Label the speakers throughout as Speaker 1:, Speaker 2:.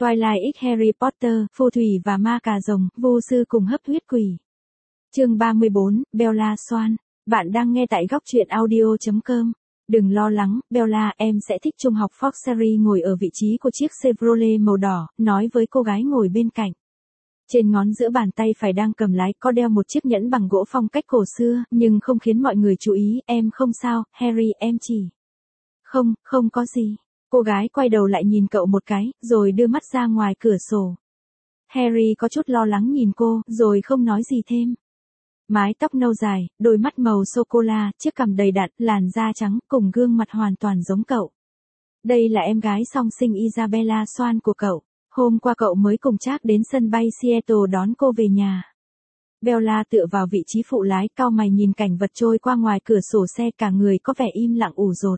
Speaker 1: Twilight X Harry Potter, phù thủy và ma cà rồng, vô sư cùng hấp huyết quỷ. Chương 34, Bella Swan. Bạn đang nghe tại góc truyện audio.com. Đừng lo lắng, Bella, em sẽ thích trung học Foxery ngồi ở vị trí của chiếc Chevrolet màu đỏ, nói với cô gái ngồi bên cạnh. Trên ngón giữa bàn tay phải đang cầm lái có đeo một chiếc nhẫn bằng gỗ phong cách cổ xưa, nhưng không khiến mọi người chú ý. Em không sao, Harry, em chỉ. Không có gì. Cô gái quay đầu lại nhìn cậu một cái, rồi đưa mắt ra ngoài cửa sổ. Harry có chút lo lắng nhìn cô, rồi không nói gì thêm. Mái tóc nâu dài, đôi mắt màu sô-cô-la, chiếc cằm đầy đặn, làn da trắng, cùng gương mặt hoàn toàn giống cậu. Đây là em gái song sinh Isabella Swan của cậu. Hôm qua cậu mới cùng Jack đến sân bay Seattle đón cô về nhà. Bella tựa vào vị trí phụ lái, cau mày nhìn cảnh vật trôi qua ngoài cửa sổ xe, cả người có vẻ im lặng ủ rột.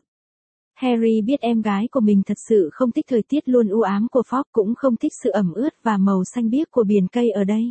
Speaker 1: Harry biết em gái của mình thật sự không thích thời tiết luôn u ám của Fox, cũng không thích sự ẩm ướt và màu xanh biếc của biển cây ở đây.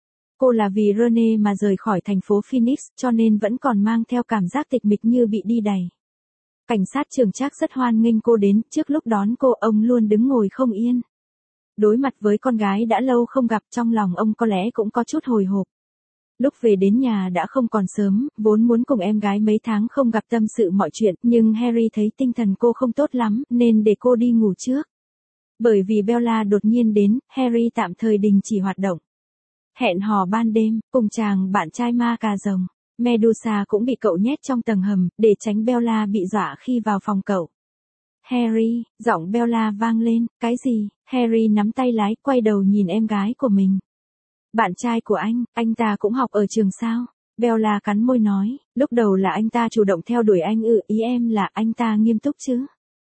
Speaker 1: Cô là vì Rene mà rời khỏi thành phố Phoenix, cho nên vẫn còn mang theo cảm giác tịch mịch như bị đi đày. Cảnh sát trưởng Jack rất hoan nghênh cô đến, trước lúc đón cô ông luôn đứng ngồi không yên. Đối mặt với con gái đã lâu không gặp, trong lòng ông có lẽ cũng có chút hồi hộp. Lúc về đến nhà đã không còn sớm, vốn muốn cùng em gái mấy tháng không gặp tâm sự mọi chuyện, nhưng Harry thấy tinh thần cô không tốt lắm, nên để cô đi ngủ trước. Bởi vì Bella đột nhiên đến, Harry tạm thời đình chỉ hoạt động. Hẹn hò ban đêm, cùng chàng bạn trai ma cà rồng. Medusa cũng bị cậu nhét trong tầng hầm, để tránh Bella bị dọa khi vào phòng cậu. Harry, giọng Bella vang lên, cái gì? Harry nắm tay lái, quay đầu nhìn em gái của mình. Bạn trai của anh ta cũng học ở trường sao? Bella cắn môi nói, lúc đầu là anh ta chủ động theo đuổi anh ý em là anh ta nghiêm túc chứ.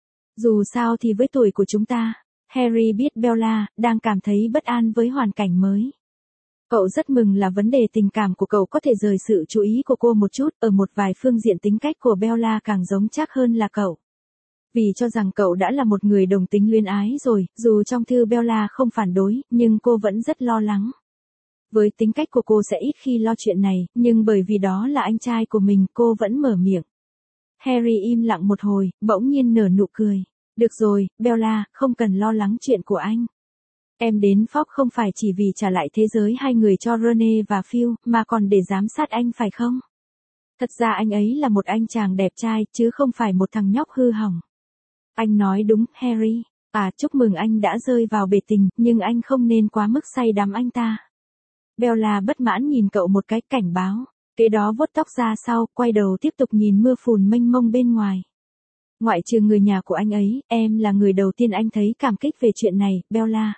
Speaker 1: Dù sao thì với tuổi của chúng ta, Harry biết Bella đang cảm thấy bất an với hoàn cảnh mới. Cậu rất mừng là vấn đề tình cảm của cậu có thể rời sự chú ý của cô một chút, ở một vài phương diện tính cách của Bella càng giống Jack hơn là cậu. Vì cho rằng cậu đã là một người đồng tính luyến ái rồi, dù trong thư Bella không phản đối, nhưng cô vẫn rất lo lắng. Với tính cách của cô sẽ ít khi lo chuyện này, nhưng bởi vì đó là anh trai của mình, cô vẫn mở miệng. Harry im lặng một hồi, bỗng nhiên nở nụ cười. Được rồi, Bella, không cần lo lắng chuyện của anh. Em đến Fox không phải chỉ vì trả lại thế giới hai người cho Rene và Phil, mà còn để giám sát anh phải không? Thật ra anh ấy là một anh chàng đẹp trai, chứ không phải một thằng nhóc hư hỏng. Anh nói đúng, Harry. Chúc mừng anh đã rơi vào bể tình, nhưng anh không nên quá mức say đắm anh ta. Bella bất mãn nhìn cậu một cái, cảnh báo. Kế đó vuốt tóc ra sau, quay đầu tiếp tục nhìn mưa phùn mênh mông bên ngoài. Ngoại trừ người nhà của anh ấy, em là người đầu tiên anh thấy cảm kích về chuyện này, Bella.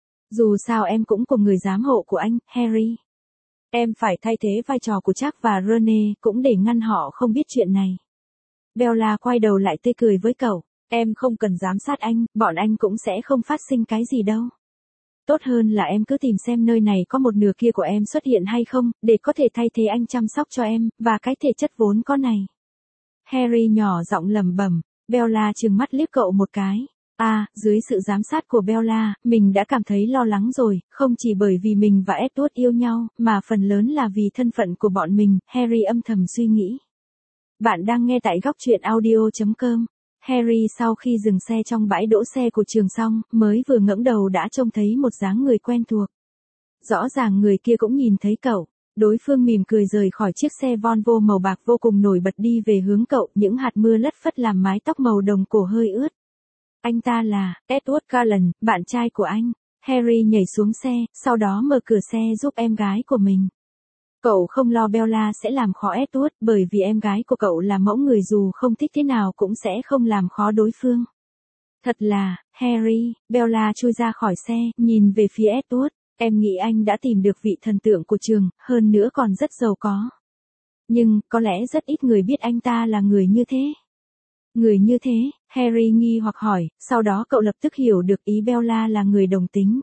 Speaker 1: Dù sao em cũng cùng người giám hộ của anh, Harry. Em phải thay thế vai trò của Jack và Rene, cũng để ngăn họ không biết chuyện này. Bella quay đầu lại tươi cười với cậu. Em không cần giám sát anh, bọn anh cũng sẽ không phát sinh cái gì đâu. Tốt hơn là em cứ tìm xem nơi này có một nửa kia của em xuất hiện hay không, để có thể thay thế anh chăm sóc cho em, và cái thể chất vốn có này. Harry nhỏ giọng lẩm bẩm. Bella trừng mắt liếc cậu một cái. Dưới sự giám sát của Bella, mình đã cảm thấy lo lắng rồi, không chỉ bởi vì mình và Edward yêu nhau, mà phần lớn là vì thân phận của bọn mình, Harry âm thầm suy nghĩ. Bạn đang nghe tại góc truyện audio.com. Harry sau khi dừng xe trong bãi đỗ xe của trường xong, mới vừa ngẩng đầu đã trông thấy một dáng người quen thuộc. Rõ ràng người kia cũng nhìn thấy cậu. Đối phương mỉm cười rời khỏi chiếc xe Volvo màu bạc vô cùng nổi bật đi về hướng cậu, những hạt mưa lất phất làm mái tóc màu đồng cổ hơi ướt. Anh ta là Edward Cullen, bạn trai của anh. Harry nhảy xuống xe, sau đó mở cửa xe giúp em gái của mình. Cậu không lo Bella sẽ làm khó Edward, bởi vì em gái của cậu là mẫu người dù không thích thế nào cũng sẽ không làm khó đối phương. Thật là, Harry, Bella chui ra khỏi xe, nhìn về phía Edward. Em nghĩ anh đã tìm được vị thần tượng của trường, hơn nữa còn rất giàu có. Nhưng, có lẽ rất ít người biết anh ta là người như thế. Người như thế, Harry nghi hoặc hỏi, sau đó cậu lập tức hiểu được ý Bella là người đồng tính.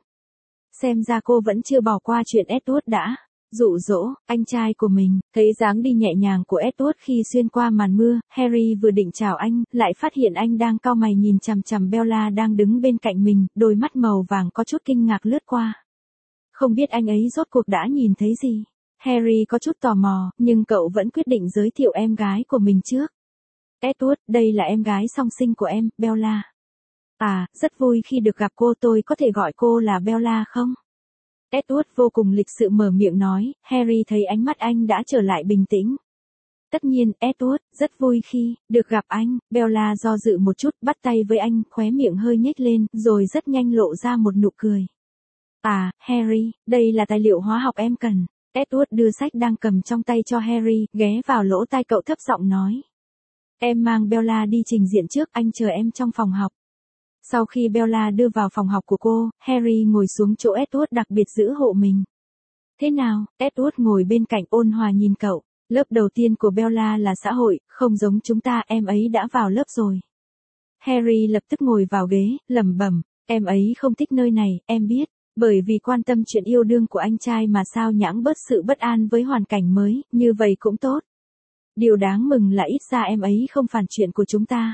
Speaker 1: Xem ra cô vẫn chưa bỏ qua chuyện Edward đã dụ dỗ anh trai của mình. Thấy dáng đi nhẹ nhàng của Edward khi xuyên qua màn mưa, Harry vừa định chào anh, lại phát hiện anh đang cau mày nhìn chằm chằm Bella đang đứng bên cạnh mình, đôi mắt màu vàng có chút kinh ngạc lướt qua. Không biết anh ấy rốt cuộc đã nhìn thấy gì. Harry có chút tò mò, nhưng cậu vẫn quyết định giới thiệu em gái của mình trước. Edward, đây là em gái song sinh của em, Bella. À, rất vui khi được gặp cô, tôi có thể gọi cô là Bella không? Edward vô cùng lịch sự mở miệng nói, Harry thấy ánh mắt anh đã trở lại bình tĩnh. Tất nhiên, Edward, rất vui khi được gặp anh. Bella do dự một chút, bắt tay với anh, khóe miệng hơi nhếch lên, rồi rất nhanh lộ ra một nụ cười. À, Harry, đây là tài liệu hóa học em cần. Edward đưa sách đang cầm trong tay cho Harry, ghé vào lỗ tai cậu thấp giọng nói. Em mang Bella đi trình diện trước, anh chờ em trong phòng học. Sau khi Bella đưa vào phòng học của cô, Harry ngồi xuống chỗ Edward đặc biệt giữ hộ mình. Thế nào? Edward ngồi bên cạnh ôn hòa nhìn cậu. Lớp đầu tiên của Bella là xã hội, không giống chúng ta, em ấy đã vào lớp rồi. Harry lập tức ngồi vào ghế, lẩm bẩm, em ấy không thích nơi này, em biết, bởi vì quan tâm chuyện yêu đương của anh trai mà sao nhãng bớt sự bất an với hoàn cảnh mới, như vậy cũng tốt. Điều đáng mừng là ít ra em ấy không phản chuyện của chúng ta.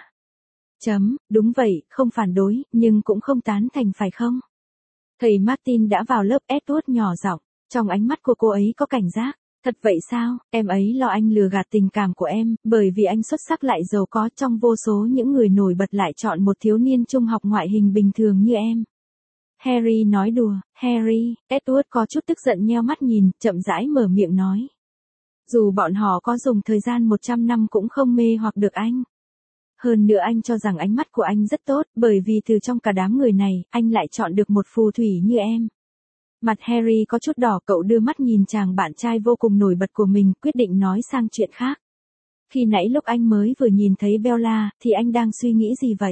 Speaker 1: Đúng vậy, không phản đối, nhưng cũng không tán thành phải không? Thầy Martin đã vào lớp, Edward nhỏ giọng, trong ánh mắt của cô ấy có cảnh giác. Thật vậy sao, em ấy lo anh lừa gạt tình cảm của em, bởi vì anh xuất sắc lại giàu có, trong vô số những người nổi bật lại chọn một thiếu niên trung học ngoại hình bình thường như em. Harry nói đùa, Harry, Edward có chút tức giận nheo mắt nhìn, chậm rãi mở miệng nói. Dù bọn họ có dùng thời gian 100 năm cũng không mê hoặc được anh. Hơn nữa anh cho rằng ánh mắt của anh rất tốt, bởi vì từ trong cả đám người này, anh lại chọn được một phù thủy như em. Mặt Harry có chút đỏ, cậu đưa mắt nhìn chàng bạn trai vô cùng nổi bật của mình, quyết định nói sang chuyện khác. Khi nãy lúc anh mới vừa nhìn thấy Bella, thì anh đang suy nghĩ gì vậy?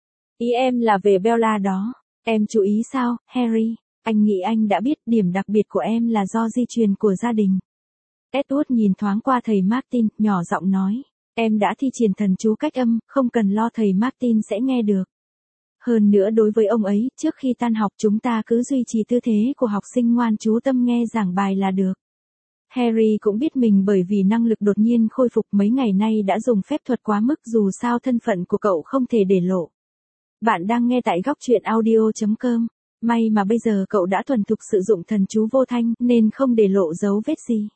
Speaker 1: Ý em là về Bella đó. Em chú ý sao, Harry? Anh nghĩ anh đã biết điểm đặc biệt của em là do di truyền của gia đình. Edward nhìn thoáng qua thầy Martin, nhỏ giọng nói. Em đã thi triển thần chú cách âm, không cần lo thầy Martin sẽ nghe được. Hơn nữa đối với ông ấy, trước khi tan học chúng ta cứ duy trì tư thế của học sinh ngoan chú tâm nghe giảng bài là được. Harry cũng biết mình bởi vì năng lực đột nhiên khôi phục mấy ngày nay đã dùng phép thuật quá mức, dù sao thân phận của cậu không thể để lộ. Bạn đang nghe tại góc truyện audio.com. May mà bây giờ cậu đã thuần thục sử dụng thần chú vô thanh nên không để lộ dấu vết gì.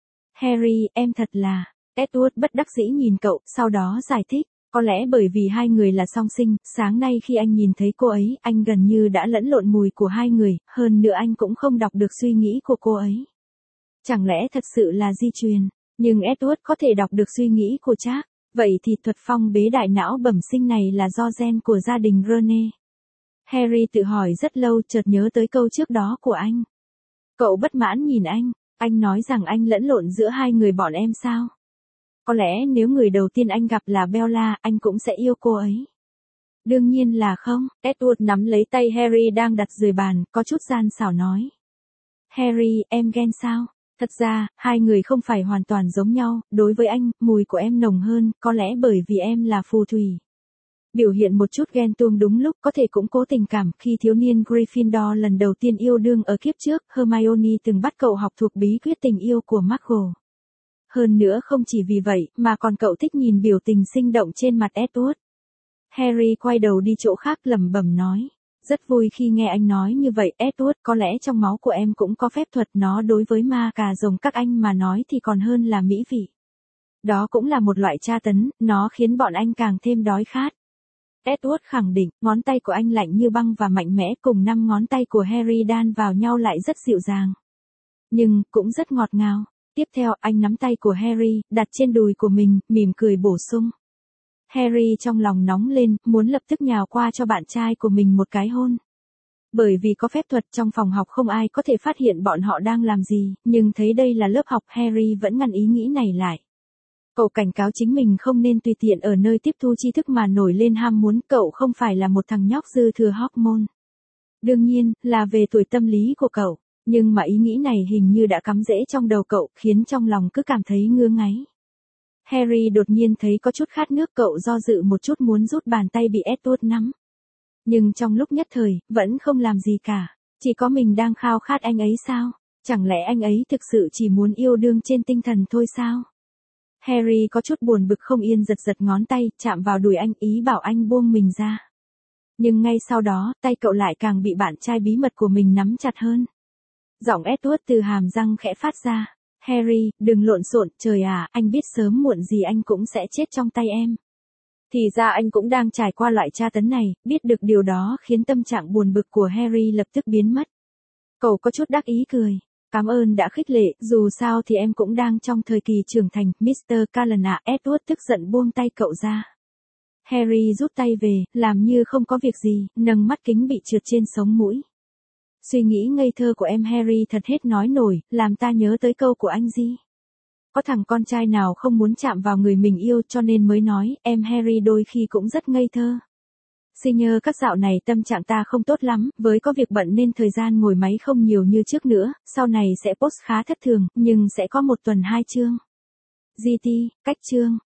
Speaker 1: Harry, em thật là... Edward bất đắc dĩ nhìn cậu, sau đó giải thích. Có lẽ bởi vì hai người là song sinh, sáng nay khi anh nhìn thấy cô ấy, anh gần như đã lẫn lộn mùi của hai người, hơn nữa anh cũng không đọc được suy nghĩ của cô ấy. Chẳng lẽ thật sự là di truyền, nhưng Edward có thể đọc được suy nghĩ của Jack, vậy thì thuật phong bế đại não bẩm sinh này là do gen của gia đình Rene. Harry tự hỏi rất lâu, chợt nhớ tới câu trước đó của anh. Cậu bất mãn nhìn anh nói rằng anh lẫn lộn giữa hai người bọn em sao? Có lẽ nếu người đầu tiên anh gặp là Bella, anh cũng sẽ yêu cô ấy. Đương nhiên là không, Edward nắm lấy tay Harry đang đặt dưới bàn, có chút gian xảo nói. Harry, em ghen sao? Thật ra, hai người không phải hoàn toàn giống nhau, đối với anh, mùi của em nồng hơn, có lẽ bởi vì em là phù thủy. Biểu hiện một chút ghen tuông đúng lúc, có thể cũng cố tình cảm. Khi thiếu niên Gryffindor lần đầu tiên yêu đương ở kiếp trước, Hermione từng bắt cậu học thuộc bí quyết tình yêu của McGonagall. Hơn nữa không chỉ vì vậy, mà còn cậu thích nhìn biểu tình sinh động trên mặt Edward. Harry quay đầu đi chỗ khác lẩm bẩm nói. Rất vui khi nghe anh nói như vậy, Edward, có lẽ trong máu của em cũng có phép thuật, nó đối với ma cà rồng các anh mà nói thì còn hơn là mỹ vị. Đó cũng là một loại tra tấn, nó khiến bọn anh càng thêm đói khát. Edward khẳng định, ngón tay của anh lạnh như băng và mạnh mẽ, cùng 5 ngón tay của Harry đan vào nhau lại rất dịu dàng. Nhưng, cũng rất ngọt ngào. Tiếp theo, anh nắm tay của Harry, đặt trên đùi của mình, mỉm cười bổ sung. Harry trong lòng nóng lên, muốn lập tức nhào qua cho bạn trai của mình một cái hôn. Bởi vì có phép thuật trong phòng học không ai có thể phát hiện bọn họ đang làm gì, nhưng thấy đây là lớp học, Harry vẫn ngăn ý nghĩ này lại. Cậu cảnh cáo chính mình không nên tùy tiện ở nơi tiếp thu tri thức mà nổi lên ham muốn, cậu không phải là một thằng nhóc dư thừa hormone. Đương nhiên, là về tuổi tâm lý của cậu. Nhưng mà ý nghĩ này hình như đã cắm rễ trong đầu cậu, khiến trong lòng cứ cảm thấy ngứa ngáy. Harry đột nhiên thấy có chút khát nước, cậu do dự một chút muốn rút bàn tay bị Edward nắm. Nhưng trong lúc nhất thời, vẫn không làm gì cả. Chỉ có mình đang khao khát anh ấy sao? Chẳng lẽ anh ấy thực sự chỉ muốn yêu đương trên tinh thần thôi sao? Harry có chút buồn bực không yên, giật giật ngón tay, chạm vào đùi anh, ý bảo anh buông mình ra. Nhưng ngay sau đó, tay cậu lại càng bị bạn trai bí mật của mình nắm chặt hơn. Giọng Edward từ hàm răng khẽ phát ra. Harry, đừng lộn xộn, trời à, anh biết sớm muộn gì anh cũng sẽ chết trong tay em. Thì ra anh cũng đang trải qua loại tra tấn này, biết được điều đó khiến tâm trạng buồn bực của Harry lập tức biến mất. Cậu có chút đắc ý cười. Cảm ơn đã khích lệ, dù sao thì em cũng đang trong thời kỳ trưởng thành, Mr. Cullen ạ. Edward tức giận buông tay cậu ra. Harry rút tay về, làm như không có việc gì, nâng mắt kính bị trượt trên sống mũi. Suy nghĩ ngây thơ của em Harry thật hết nói nổi, làm ta nhớ tới câu của anh G. Có thằng con trai nào không muốn chạm vào người mình yêu cho nên mới nói, em Harry đôi khi cũng rất ngây thơ. Senior các dạo này tâm trạng ta không tốt lắm, với có việc bận nên thời gian ngồi máy không nhiều như trước nữa, sau này sẽ post khá thất thường, nhưng sẽ có một tuần 2 chương. GT, cách chương.